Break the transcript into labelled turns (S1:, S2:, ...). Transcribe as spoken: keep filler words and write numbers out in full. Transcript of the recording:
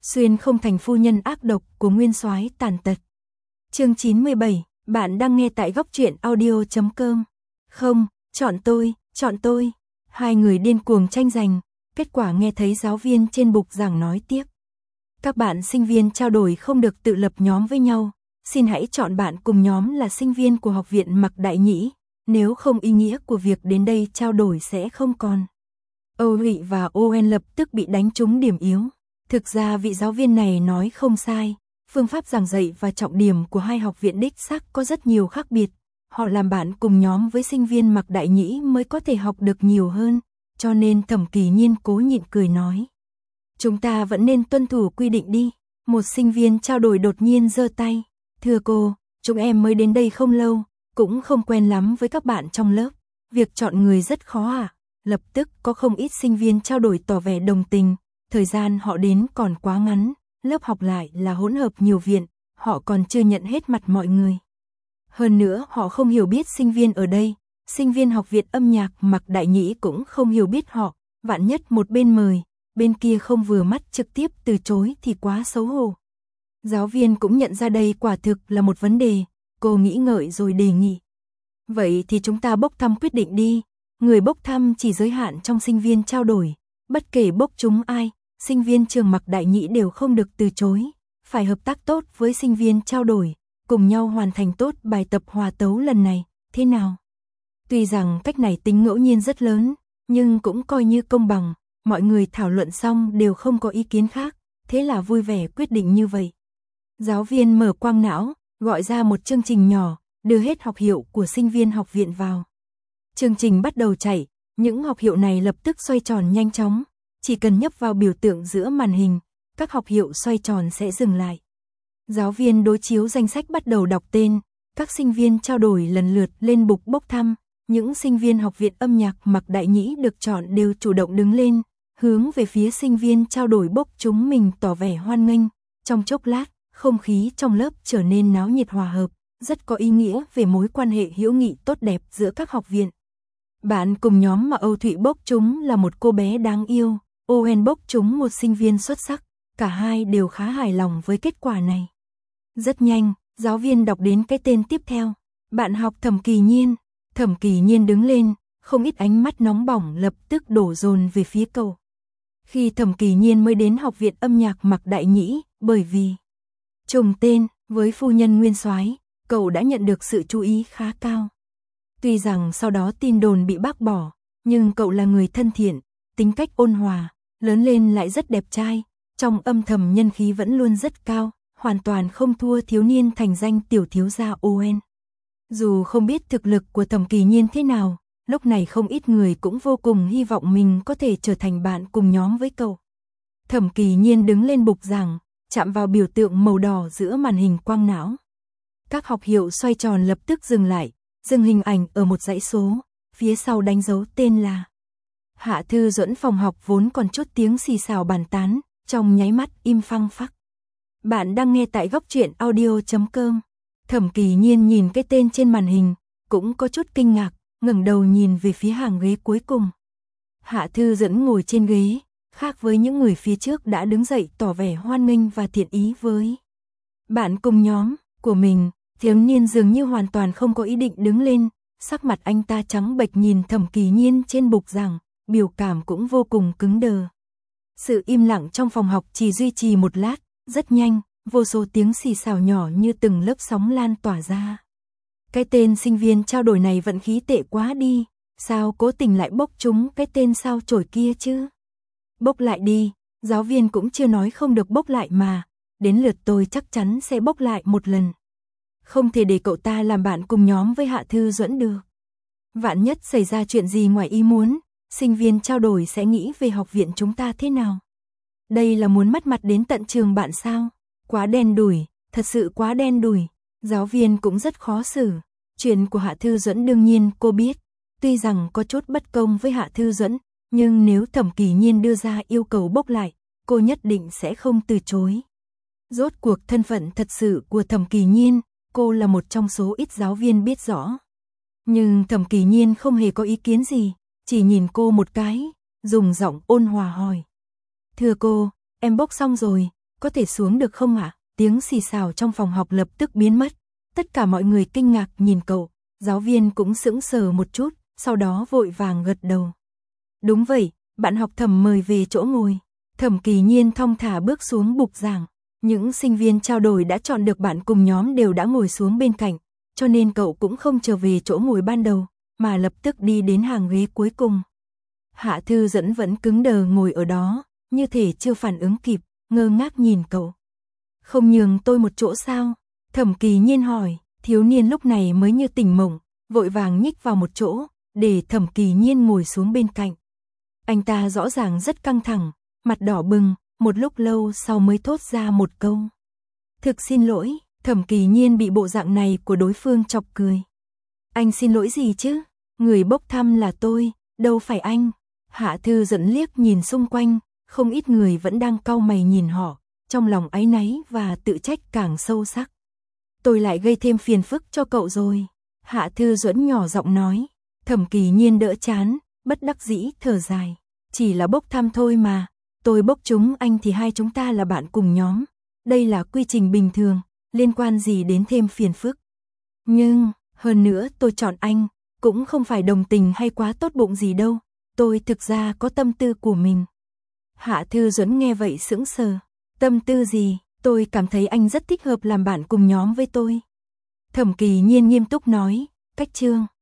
S1: Xuyên không thành phu nhân ác độc của nguyên soái tàn tật. Chương chín mươi bảy, bạn đang nghe tại góc truyện audio chấm com. Không, chọn tôi, chọn tôi. Hai người điên cuồng tranh giành, kết quả nghe thấy giáo viên trên bục giảng nói tiếp. Các bạn sinh viên trao đổi không được tự lập nhóm với nhau, xin hãy chọn bạn cùng nhóm là sinh viên của học viện Mạc Đại Nhĩ, nếu không ý nghĩa của việc đến đây trao đổi sẽ không còn. Âu Hụy và Owen lập tức bị đánh trúng điểm yếu. Thực ra vị giáo viên này nói không sai, phương pháp giảng dạy và trọng điểm của hai học viện đích xác có rất nhiều khác biệt. Họ làm bạn cùng nhóm với sinh viên Mạc Đại Nhĩ mới có thể học được nhiều hơn, cho nên Thẩm Kỳ Nhiên cố nhịn cười nói. Chúng ta vẫn nên tuân thủ quy định đi. Một sinh viên trao đổi đột nhiên giơ tay. Thưa cô, chúng em mới đến đây không lâu, cũng không quen lắm với các bạn trong lớp. Việc chọn người rất khó à? Lập tức có không ít sinh viên trao đổi tỏ vẻ đồng tình. Thời gian họ đến còn quá ngắn, lớp học lại là hỗn hợp nhiều viện, họ còn chưa nhận hết mặt mọi người. Hơn nữa họ không hiểu biết sinh viên ở đây, sinh viên học viện âm nhạc Mạc Đại Nhĩ cũng không hiểu biết họ, vạn nhất một bên mời, bên kia không vừa mắt trực tiếp từ chối thì quá xấu hổ. Giáo viên cũng nhận ra đây quả thực là một vấn đề, cô nghĩ ngợi rồi đề nghị. Vậy thì chúng ta bốc thăm quyết định đi, người bốc thăm chỉ giới hạn trong sinh viên trao đổi, bất kể bốc chúng ai, sinh viên trường Mạc Đại Nhĩ đều không được từ chối, phải hợp tác tốt với sinh viên trao đổi, cùng nhau hoàn thành tốt bài tập hòa tấu lần này, thế nào? Tuy rằng cách này tính ngẫu nhiên rất lớn, nhưng cũng coi như công bằng, mọi người thảo luận xong đều không có ý kiến khác, thế là vui vẻ quyết định như vậy. Giáo viên mở quang não, gọi ra một chương trình nhỏ, đưa hết học hiệu của sinh viên học viện vào. Chương trình bắt đầu chạy, những học hiệu này lập tức xoay tròn nhanh chóng, chỉ cần nhấp vào biểu tượng giữa màn hình, các học hiệu xoay tròn sẽ dừng lại. Giáo viên đối chiếu danh sách bắt đầu đọc tên, các sinh viên trao đổi lần lượt lên bục bốc thăm, những sinh viên học viện âm nhạc Mạc Đại Nhĩ được chọn đều chủ động đứng lên, hướng về phía sinh viên trao đổi bốc chúng mình tỏ vẻ hoan nghênh. Trong chốc lát, không khí trong lớp trở nên náo nhiệt hòa hợp, rất có ý nghĩa về mối quan hệ hữu nghị tốt đẹp giữa các học viện. Bạn cùng nhóm mà Âu Thụy bốc chúng là một cô bé đáng yêu, Owen bốc chúng một sinh viên xuất sắc, cả hai đều khá hài lòng với kết quả này. Rất nhanh, giáo viên đọc đến cái tên tiếp theo, bạn học Thẩm Kỳ Nhiên. Thẩm Kỳ Nhiên đứng lên, không ít ánh mắt nóng bỏng lập tức đổ dồn về phía cậu. Khi Thẩm Kỳ Nhiên mới đến học viện âm nhạc Mạc Đại Nhĩ, bởi vì trùng tên với phu nhân nguyên soái, cậu đã nhận được sự chú ý khá cao. Tuy rằng sau đó tin đồn bị bác bỏ, nhưng cậu là người thân thiện, tính cách ôn hòa, lớn lên lại rất đẹp trai, trong âm thầm nhân khí vẫn luôn rất cao, hoàn toàn không thua thiếu niên thành danh tiểu thiếu gia Owen. Dù không biết thực lực của Thẩm Kỳ Nhiên thế nào, lúc này không ít người cũng vô cùng hy vọng mình có thể trở thành bạn cùng nhóm với cậu. Thẩm Kỳ Nhiên đứng lên bục giảng, chạm vào biểu tượng màu đỏ giữa màn hình quang não. Các học hiệu xoay tròn lập tức dừng lại, dừng hình ảnh ở một dãy số, phía sau đánh dấu tên là. Hạ Thư Duẫn phòng học vốn còn chút tiếng xì xào bàn tán, trong nháy mắt im phăng phắc. Bạn đang nghe tại góc truyện audio chấm com. Thẩm Kỳ Nhiên nhìn cái tên trên màn hình, cũng có chút kinh ngạc, ngẩng đầu nhìn về phía hàng ghế cuối cùng. Hạ Thư Duẫn ngồi trên ghế, khác với những người phía trước đã đứng dậy tỏ vẻ hoan nghênh và thiện ý với bạn cùng nhóm của mình. Thiếu niên dường như hoàn toàn không có ý định đứng lên, sắc mặt anh ta trắng bệch nhìn Thẩm Kỳ Nhiên trên bục giảng, biểu cảm cũng vô cùng cứng đờ. Sự im lặng trong phòng học chỉ duy trì một lát, rất nhanh, vô số tiếng xì xào nhỏ như từng lớp sóng lan tỏa ra. Cái tên sinh viên trao đổi này vận khí tệ quá đi, sao cố tình lại bốc chúng cái tên sao chổi kia chứ? Bốc lại đi, giáo viên cũng chưa nói không được bốc lại mà, đến lượt tôi chắc chắn sẽ bốc lại một lần. Không thể để cậu ta làm bạn cùng nhóm với Hạ Thư Duẫn được. Vạn nhất xảy ra chuyện gì ngoài ý muốn, sinh viên trao đổi sẽ nghĩ về học viện chúng ta thế nào? Đây là muốn mất mặt đến tận trường bạn sao? Quá đen đủi, thật sự quá đen đủi. Giáo viên cũng rất khó xử. Chuyện của Hạ Thư Duẫn đương nhiên cô biết. Tuy rằng có chút bất công với Hạ Thư Duẫn, nhưng nếu Thẩm Kỳ Nhiên đưa ra yêu cầu bốc lại, cô nhất định sẽ không từ chối. Rốt cuộc thân phận thật sự của Thẩm Kỳ Nhiên, cô là một trong số ít giáo viên biết rõ. Nhưng Thẩm Kỳ Nhiên không hề có ý kiến gì, chỉ nhìn cô một cái, dùng giọng ôn hòa hỏi. Thưa cô, em bốc xong rồi, có thể xuống được không ạ? Tiếng xì xào trong phòng học lập tức biến mất. Tất cả mọi người kinh ngạc nhìn cậu, giáo viên cũng sững sờ một chút, sau đó vội vàng gật đầu. Đúng vậy, bạn học Thẩm mời về chỗ ngồi. Thẩm Kỳ Nhiên thong thả bước xuống bục giảng. Những sinh viên trao đổi đã chọn được bạn cùng nhóm đều đã ngồi xuống bên cạnh, cho nên cậu cũng không trở về chỗ ngồi ban đầu, mà lập tức đi đến hàng ghế cuối cùng. Hạ Thư Dẫn vẫn cứng đờ ngồi ở đó, như thể chưa phản ứng kịp, ngơ ngác nhìn cậu. Không nhường tôi một chỗ sao? Thẩm Kỳ Nhiên hỏi, thiếu niên lúc này mới như tỉnh mộng, vội vàng nhích vào một chỗ, để Thẩm Kỳ Nhiên ngồi xuống bên cạnh. Anh ta rõ ràng rất căng thẳng, mặt đỏ bừng, một lúc lâu sau mới thốt ra một câu. Thực xin lỗi. Thẩm Kỳ Nhiên bị bộ dạng này của đối phương chọc cười. Anh xin lỗi gì chứ? Người bốc thăm là tôi, đâu phải anh. Hạ Thư Dẫn liếc nhìn xung quanh, không ít người vẫn đang cau mày nhìn họ, trong lòng áy náy và tự trách càng sâu sắc. Tôi lại gây thêm phiền phức cho cậu rồi. Hạ Thư Dẫn nhỏ giọng nói. Thẩm Kỳ Nhiên đỡ chán, bất đắc dĩ thở dài. Chỉ là bốc thăm thôi mà, tôi bốc trúng anh thì hai chúng ta là bạn cùng nhóm. Đây là quy trình bình thường, liên quan gì đến thêm phiền phức. Nhưng, hơn nữa tôi chọn anh, cũng không phải đồng tình hay quá tốt bụng gì đâu. Tôi thực ra có tâm tư của mình. Hạ Thư Dẫn nghe vậy sững sờ. Tâm tư gì? Tôi cảm thấy anh rất thích hợp làm bạn cùng nhóm với tôi. Thẩm Kỳ Nhiên nghiêm túc nói. Cách chương.